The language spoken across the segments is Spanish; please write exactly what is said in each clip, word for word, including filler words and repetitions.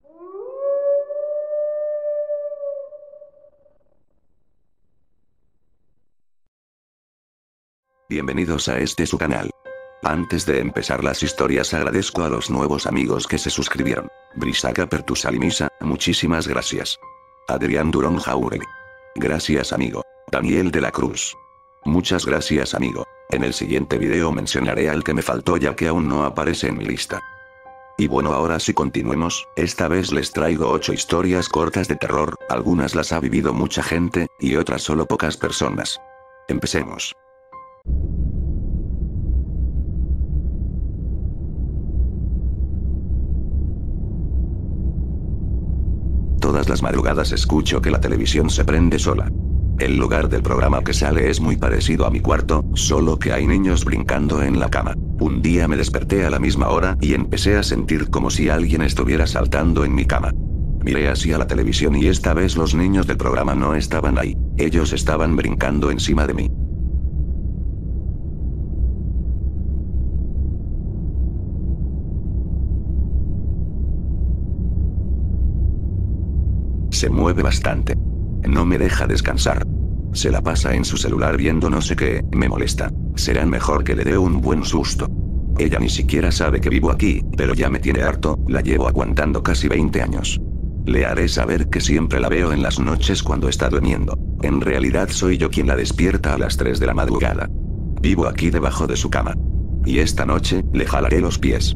Bienvenidos a este su canal. Antes de empezar las historias agradezco a los nuevos amigos que se suscribieron. Brisaca Pertusalimisa, muchísimas gracias. Adrián Durón Jauregui. Gracias amigo. Daniel de la Cruz. Muchas gracias amigo. En el siguiente video mencionaré al que me faltó ya que aún no aparece en mi lista. Y bueno, ahora sí continuemos. Esta vez les traigo ocho historias cortas de terror, algunas las ha vivido mucha gente, y otras solo pocas personas. Empecemos. Todas las madrugadas escucho que la televisión se prende sola. El lugar del programa que sale es muy parecido a mi cuarto, solo que hay niños brincando en la cama. Un día me desperté a la misma hora y empecé a sentir como si alguien estuviera saltando en mi cama. Miré hacia la televisión y esta vez los niños del programa no estaban ahí, ellos estaban brincando encima de mí. Se mueve bastante. No me deja descansar. Se la pasa en su celular viendo no sé qué, me molesta. Será mejor que le dé un buen susto. Ella ni siquiera sabe que vivo aquí, pero ya me tiene harto, la llevo aguantando casi veinte años. Le haré saber que siempre la veo en las noches cuando está durmiendo. En realidad soy yo quien la despierta a las tres de la madrugada. Vivo aquí debajo de su cama. Y esta noche, le jalaré los pies.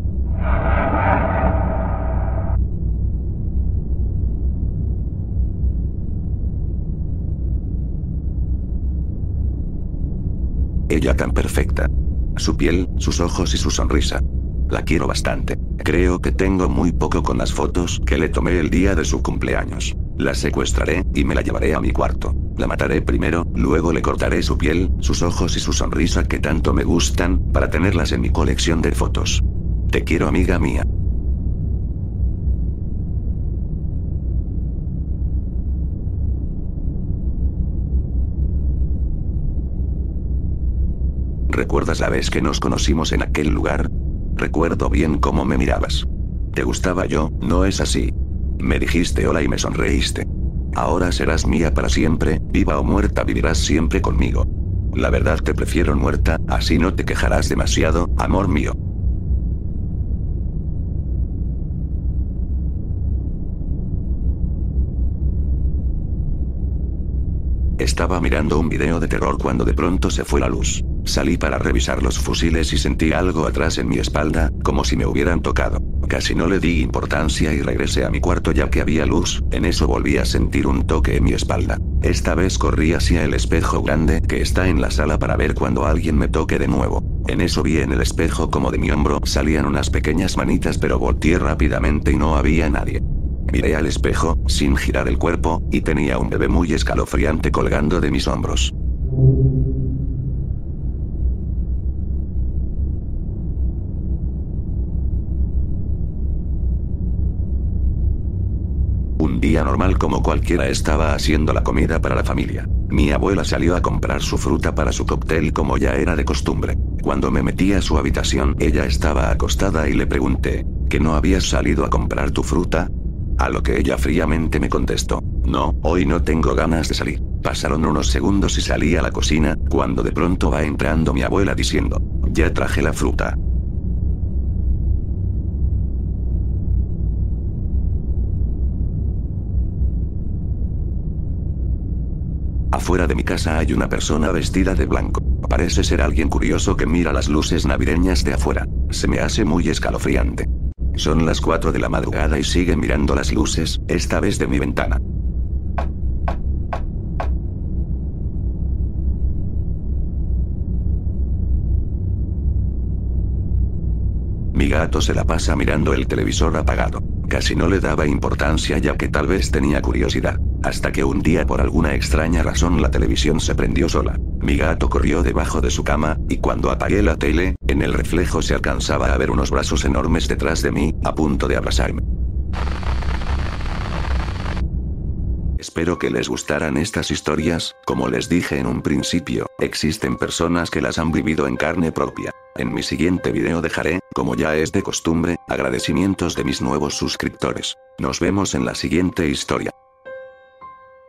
Ella tan perfecta. Su piel, sus ojos y su sonrisa. La quiero bastante. Creo que tengo muy poco con las fotos que le tomé el día de su cumpleaños. La secuestraré, y me la llevaré a mi cuarto. La mataré primero, luego le cortaré su piel, sus ojos y su sonrisa que tanto me gustan, para tenerlas en mi colección de fotos. Te quiero amiga mía. ¿Recuerdas la vez que nos conocimos en aquel lugar? Recuerdo bien cómo me mirabas. ¿Te gustaba yo, no es así? Me dijiste hola y me sonreíste. Ahora serás mía para siempre, viva o muerta vivirás siempre conmigo. La verdad te prefiero muerta, así no te quejarás demasiado, amor mío. Estaba mirando un video de terror cuando de pronto se fue la luz. Salí para revisar los fusiles y sentí algo atrás en mi espalda, como si me hubieran tocado. Casi no le di importancia y regresé a mi cuarto ya que había luz, en eso volví a sentir un toque en mi espalda. Esta vez corrí hacia el espejo grande que está en la sala para ver cuando alguien me toque de nuevo. En eso vi en el espejo como de mi hombro salían unas pequeñas manitas pero volteé rápidamente y no había nadie. Miré al espejo, sin girar el cuerpo, y tenía un bebé muy escalofriante colgando de mis hombros. Un día normal como cualquiera estaba haciendo la comida para la familia. Mi abuela salió a comprar su fruta para su cóctel como ya era de costumbre. Cuando me metí a su habitación, ella estaba acostada y le pregunté, ¿que no habías salido a comprar tu fruta? A lo que ella fríamente me contestó, no, hoy no tengo ganas de salir. Pasaron unos segundos y salí a la cocina, cuando de pronto va entrando mi abuela diciendo, ya traje la fruta. Afuera de mi casa hay una persona vestida de blanco. Parece ser alguien curioso que mira las luces navideñas de afuera. Se me hace muy escalofriante. Son las cuatro de la madrugada y sigue mirando las luces, esta vez de mi ventana. Mi gato se la pasa mirando el televisor apagado. Casi no le daba importancia ya que tal vez tenía curiosidad. Hasta que un día por alguna extraña razón la televisión se prendió sola. Mi gato corrió debajo de su cama, y cuando apagué la tele, en el reflejo se alcanzaba a ver unos brazos enormes detrás de mí, a punto de abrazarme. Espero que les gustaran estas historias, como les dije en un principio, existen personas que las han vivido en carne propia. En mi siguiente video dejaré Como ya es de costumbre, agradecimientos de mis nuevos suscriptores. Nos vemos en la siguiente historia.